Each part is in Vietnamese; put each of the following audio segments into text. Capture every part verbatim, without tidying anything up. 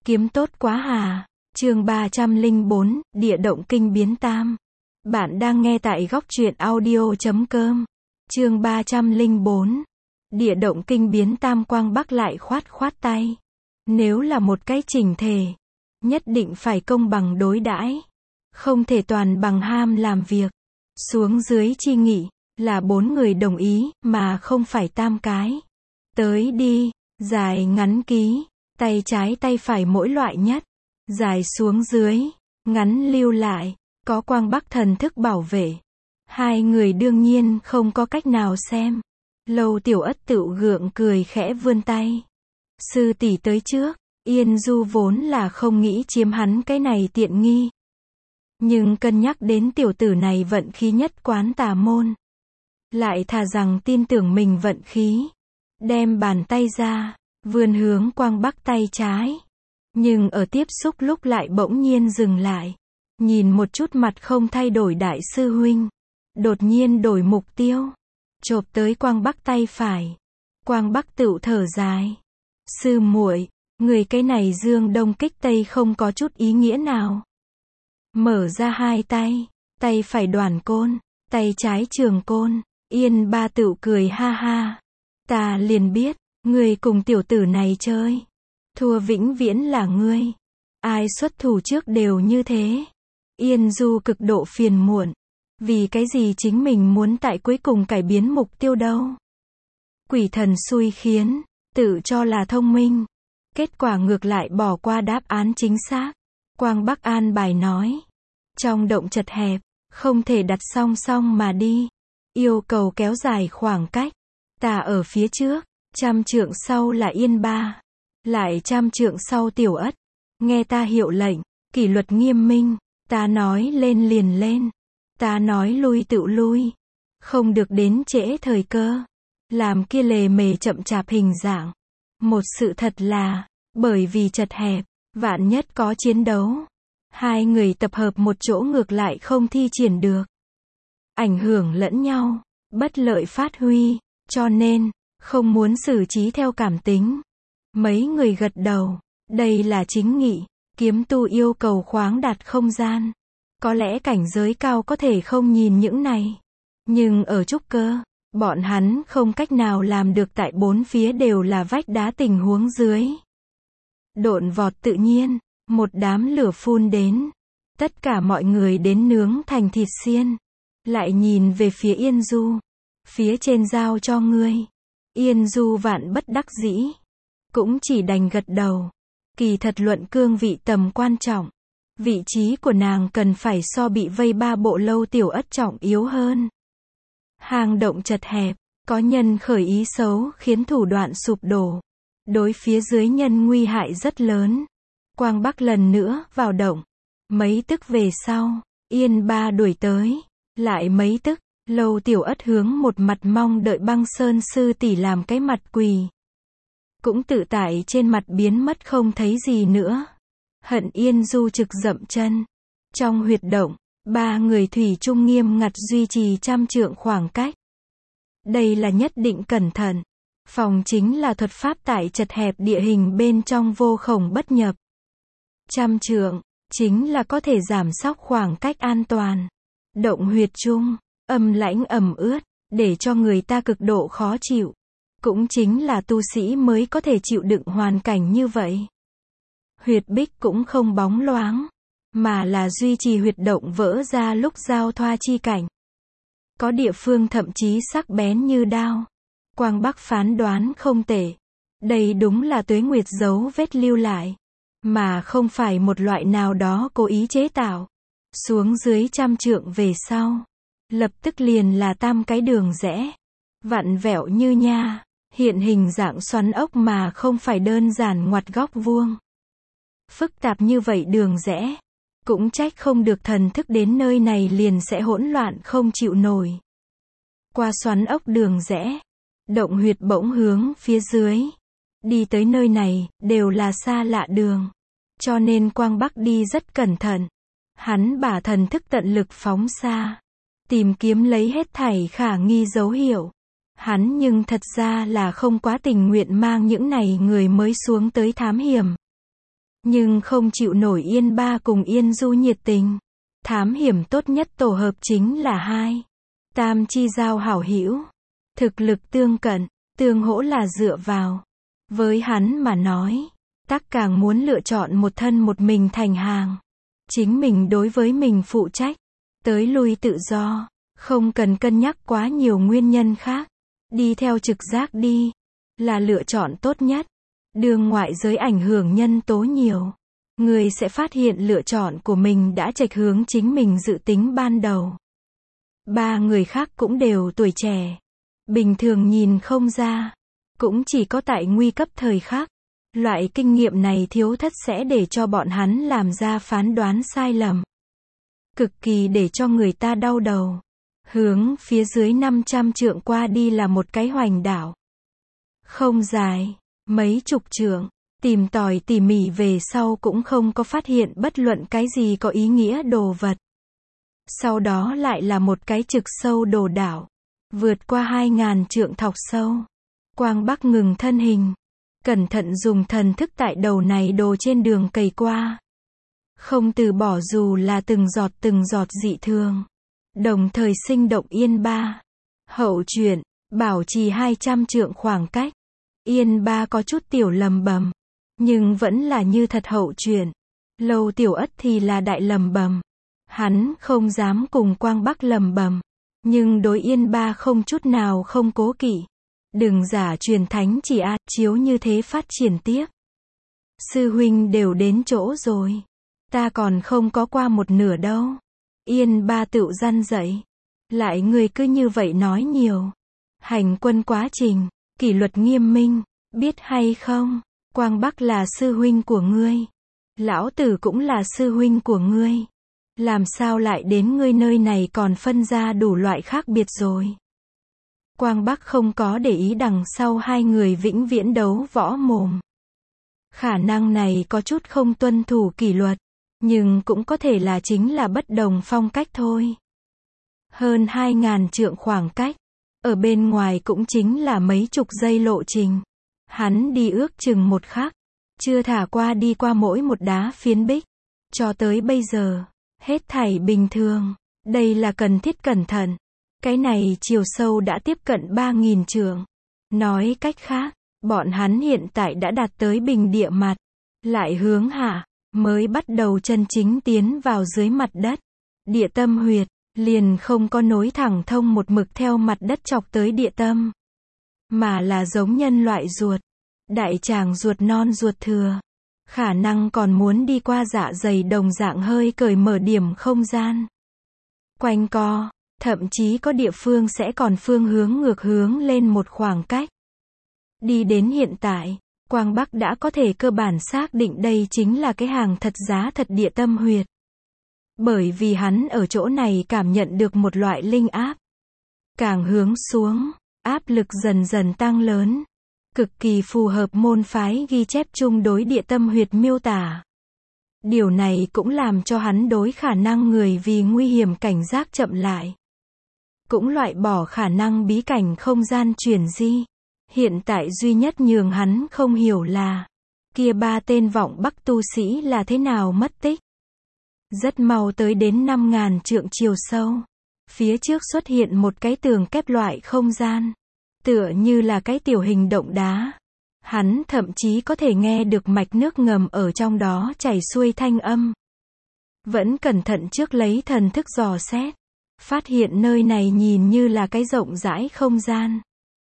Kiếm tốt quá hà. Chương ba trăm lẻ bốn, Địa động kinh biến tam. Bạn đang nghe tại góc truyện audio chấm com. Chương ba trăm lẻ bốn. Địa động kinh biến tam. Quang Bắc lại khoát khoát tay. Nếu là một cái chỉnh thể, nhất định phải công bằng đối đãi, không thể toàn bằng ham làm việc. Xuống dưới chi nghị, là bốn người đồng ý, mà không phải tam cái. Tới đi, dài ngắn ký, tay trái tay phải mỗi loại nhất. Dài xuống dưới, ngắn lưu lại, có Quang Bắc thần thức bảo vệ. Hai người đương nhiên không có cách nào xem. Lâu Tiểu Ất tựu gượng cười khẽ vươn tay. Sư tỷ tới trước, Yên Du vốn là không nghĩ chiếm hắn cái này tiện nghi. Nhưng cân nhắc đến tiểu tử này vận khí nhất quán tà môn, lại thà rằng tin tưởng mình vận khí. Đem bàn tay ra, vươn hướng Quang Bắc tay trái. Nhưng ở tiếp xúc lúc lại bỗng nhiên dừng lại. Nhìn một chút mặt không thay đổi đại sư huynh. Đột nhiên đổi mục tiêu. Chộp tới Quang Bắc tay phải. Quang Bắc tựu thở dài. Sư muội, người cái này dương đông kích tây không có chút ý nghĩa nào. Mở ra hai tay. Tay phải đoàn côn, tay trái trường côn. Yên ba tựu cười ha ha. Ta liền biết, người cùng tiểu tử này chơi. Thua vĩnh viễn là ngươi. Ai xuất thủ trước đều như thế. Yên Du cực độ phiền muộn. Vì cái gì chính mình muốn tại cuối cùng cải biến mục tiêu đâu. Quỷ thần xui khiến, tự cho là thông minh. Kết quả ngược lại bỏ qua đáp án chính xác. Quang Bắc an bài nói. Trong động chật hẹp, không thể đặt song song mà đi. Yêu cầu kéo dài khoảng cách. Ta ở phía trước, trăm trượng sau là Yên Ba. Lại trăm trượng sau Tiểu Ất. Nghe ta hiệu lệnh, kỷ luật nghiêm minh. Ta nói lên liền lên. Ta nói lui tự lui. Không được đến trễ thời cơ. Làm kia lề mề chậm chạp hình dạng. Một sự thật là, bởi vì chật hẹp, vạn nhất có chiến đấu. Hai người tập hợp một chỗ ngược lại không thi triển được. Ảnh hưởng lẫn nhau, bất lợi phát huy, cho nên, không muốn xử trí theo cảm tính. Mấy người gật đầu, đây là chính nghị, kiếm tu yêu cầu khoáng đạt không gian. Có lẽ cảnh giới cao có thể không nhìn những này. Nhưng ở trúc cơ, bọn hắn không cách nào làm được tại bốn phía đều là vách đá tình huống dưới. Độn vọt tự nhiên, một đám lửa phun đến. Tất cả mọi người đến nướng thành thịt xiên. Lại nhìn về phía Yên Du. Phía trên giao cho ngươi. Yên Du vạn bất đắc dĩ. Cũng chỉ đành gật đầu. Kỳ thật luận cương vị tầm quan trọng. Vị trí của nàng cần phải so bị vây ba bộ Lâu Tiểu Ất trọng yếu hơn. Hang động chật hẹp, có nhân khởi ý xấu khiến thủ đoạn sụp đổ. Đối phía dưới nhân nguy hại rất lớn. Quang Bắc lần nữa vào động. Mấy tức về sau, Yên Ba đuổi tới. Lại mấy tức, Lâu Tiểu Ất hướng một mặt mong đợi Băng Sơn sư tỷ làm cái mặt quỳ. Cũng tự tại trên mặt biến mất không thấy gì nữa. Hận Yên Du trực dậm chân. Trong huyệt động, ba người thủy chung nghiêm ngặt duy trì trăm trượng khoảng cách. Đây là nhất định cẩn thận. Phòng chính là thuật pháp tại chật hẹp địa hình bên trong vô khổng bất nhập. Trăm trượng, chính là có thể giảm sóc khoảng cách an toàn. Động huyệt chung, âm lãnh ẩm ướt, để cho người ta cực độ khó chịu. Cũng chính là tu sĩ mới có thể chịu đựng hoàn cảnh như vậy. Huyệt bích cũng không bóng loáng, mà là duy trì huyệt động vỡ ra lúc giao thoa chi cảnh. Có địa phương thậm chí sắc bén như đao. Quang Bắc phán đoán không tệ. Đây đúng là tuế nguyệt dấu vết lưu lại, mà không phải một loại nào đó cố ý chế tạo. Xuống dưới trăm trượng về sau, lập tức liền là tam cái đường rẽ. Vặn vẹo như nha, hiện hình dạng xoắn ốc mà không phải đơn giản ngoặt góc vuông. Phức tạp như vậy đường rẽ, cũng trách không được thần thức đến nơi này liền sẽ hỗn loạn không chịu nổi. Qua xoắn ốc đường rẽ, động huyệt bỗng hướng phía dưới. Đi tới nơi này, đều là xa lạ đường. Cho nên Quang Bắc đi rất cẩn thận. Hắn bả thần thức tận lực phóng xa. Tìm kiếm lấy hết thảy khả nghi dấu hiệu. Hắn nhưng thật ra là không quá tình nguyện mang những này người mới xuống tới thám hiểm. nhưng không chịu nổi Yên Ba cùng Yên Du nhiệt tình. Thám hiểm tốt nhất tổ hợp chính là hai. Tam chi giao hảo hữu. Thực lực tương cận, tương hỗ là dựa vào. Với hắn mà nói, Tắc càng muốn lựa chọn một thân một mình thành hàng. Chính mình đối với mình phụ trách. Tới lui tự do, không cần cân nhắc quá nhiều nguyên nhân khác. Đi theo trực giác đi, là lựa chọn tốt nhất. Đường ngoại giới ảnh hưởng nhân tố nhiều. Người sẽ phát hiện lựa chọn của mình đã chệch hướng chính mình dự tính ban đầu. Ba người khác cũng đều tuổi trẻ. Bình thường nhìn không ra. Cũng chỉ có tại nguy cấp thời khắc. Loại kinh nghiệm này thiếu thất sẽ để cho bọn hắn làm ra phán đoán sai lầm. Cực kỳ để cho người ta đau đầu. Hướng phía dưới năm trăm trượng qua đi là một cái hoành đảo. Không dài, mấy chục trượng. Tìm tòi tỉ mỉ về sau cũng không có phát hiện bất luận cái gì có ý nghĩa đồ vật. Sau đó lại là một cái trực sâu đồ đảo. Vượt qua hai ngàn trượng thọc sâu. Quang Bắc ngừng thân hình. Cẩn thận dùng thần thức tại đầu này đồ trên đường cày qua. Không từ bỏ dù là từng giọt từng giọt dị thường. Đồng thời sinh động Yên Ba. Hậu chuyển, bảo trì hai trăm trượng khoảng cách. Yên Ba có chút tiểu lầm bầm. Nhưng vẫn là như thật hậu chuyển. Lâu Tiểu Ất thì là đại lầm bầm. Hắn không dám cùng Quang Bắc lầm bầm. Nhưng đối Yên Ba không chút nào không cố kỵ. Đừng giả truyền thánh chỉ a, chiếu như thế phát triển tiếp. Sư huynh đều đến chỗ rồi. Ta còn không có qua một nửa đâu. Yên Ba tự răn dậy. Lại người cứ như vậy nói nhiều. Hành quân quá trình, kỷ luật nghiêm minh, biết hay không? Quang Bắc là sư huynh của ngươi. Lão tử cũng là sư huynh của ngươi. Làm sao lại đến ngươi nơi này còn phân ra đủ loại khác biệt rồi? Quang Bắc không có để ý đằng sau hai người vĩnh viễn đấu võ mồm. Khả năng này có chút không tuân thủ kỷ luật, nhưng cũng có thể là chính là bất đồng phong cách thôi. Hơn hai ngàn trượng khoảng cách, ở bên ngoài cũng chính là mấy chục giây lộ trình. Hắn đi ước chừng một khắc, chưa thả qua đi qua mỗi một đá phiến bích. Cho tới bây giờ, hết thảy bình thường, đây là cần thiết cẩn thận. Cái này chiều sâu đã tiếp cận ba nghìn trượng. Nói cách khác, bọn hắn hiện tại đã đạt tới bình địa mặt. Lại hướng hạ, mới bắt đầu chân chính tiến vào dưới mặt đất. Địa tâm huyệt, liền không có nối thẳng thông một mực theo mặt đất chọc tới địa tâm. Mà là giống nhân loại ruột. Đại tràng ruột non ruột thừa. Khả năng còn muốn đi qua dạ dày đồng dạng hơi cởi mở điểm không gian. Quanh co. Thậm chí có địa phương sẽ còn phương hướng ngược hướng lên một khoảng cách. Đi đến hiện tại, Quang Bắc đã có thể cơ bản xác định đây chính là cái hàng thật giá thật địa tâm huyệt. Bởi vì hắn ở chỗ này cảm nhận được một loại linh áp. Càng hướng xuống, áp lực dần dần tăng lớn. Cực kỳ phù hợp môn phái ghi chép chung đối địa tâm huyệt miêu tả. Điều này cũng làm cho hắn đối khả năng người vì nguy hiểm cảnh giác chậm lại. Cũng loại bỏ khả năng bí cảnh không gian chuyển di. Hiện tại duy nhất nhường hắn không hiểu là, kia ba tên vọng Bắc tu sĩ là thế nào mất tích. Rất mau tới đến năm ngàn trượng chiều sâu. Phía trước xuất hiện một cái tường kép loại không gian. Tựa như là cái tiểu hình động đá. Hắn thậm chí có thể nghe được mạch nước ngầm ở trong đó chảy xuôi thanh âm. Vẫn cẩn thận trước lấy thần thức dò xét. Phát hiện nơi này nhìn như là cái rộng rãi không gian.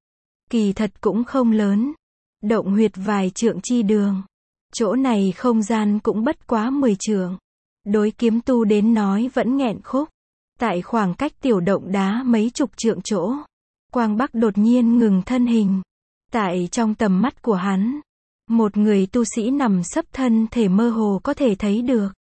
Kỳ thật cũng không lớn. Động huyệt vài trượng chi đường. Chỗ này không gian cũng bất quá mười trượng. Đối kiếm tu đến nói vẫn nghẹn khúc. Tại khoảng cách tiểu động đá mấy chục trượng chỗ. Quang Bắc đột nhiên ngừng thân hình. Tại trong tầm mắt của hắn, một người tu sĩ nằm sấp thân thể mơ hồ có thể thấy được.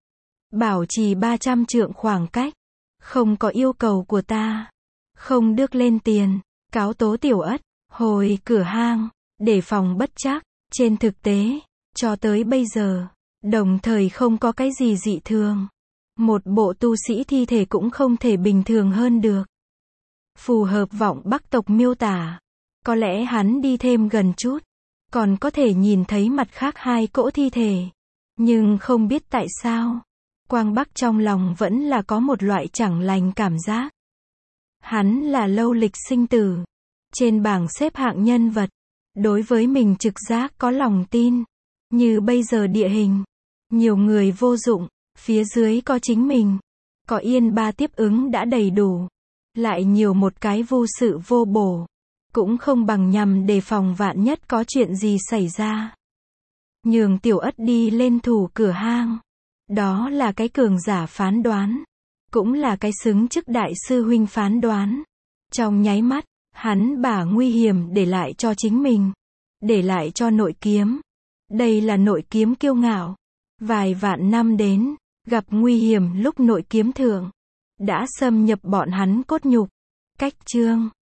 Bảo trì ba trăm trượng khoảng cách. Không có yêu cầu của ta. Không được lên tiền. Cáo tố Tiểu Ất. Hồi cửa hang. Để phòng bất trắc. Trên thực tế, cho tới bây giờ, đồng thời không có cái gì dị thường. Một bộ tu sĩ thi thể cũng không thể bình thường hơn được. Phù hợp vọng Bắc tộc miêu tả. Có lẽ hắn đi thêm gần chút. Còn có thể nhìn thấy mặt khác hai cỗ thi thể. Nhưng không biết tại sao, Quang Bắc trong lòng vẫn là có một loại chẳng lành cảm giác. Hắn là lâu lịch sinh tử, trên bảng xếp hạng nhân vật, đối với mình trực giác có lòng tin. Như bây giờ địa hình, nhiều người vô dụng, phía dưới có chính mình, có yên ba tiếp ứng đã đầy đủ, lại nhiều một cái vô sự vô bổ, cũng không bằng nhằm đề phòng vạn nhất có chuyện gì xảy ra. Nhường Tiểu Ất đi lên thủ cửa hang, đó là cái cường giả phán đoán, cũng là cái xứng chức đại sư huynh phán đoán. Trong nháy mắt, hắn把nguy hiểm để lại cho chính mình, để lại cho nội kiếm. Đây là nội kiếm kiêu ngạo, vài vạn năm đến, gặp nguy hiểm lúc nội kiếm thượng, đã xâm nhập bọn hắn cốt nhục. Cách chương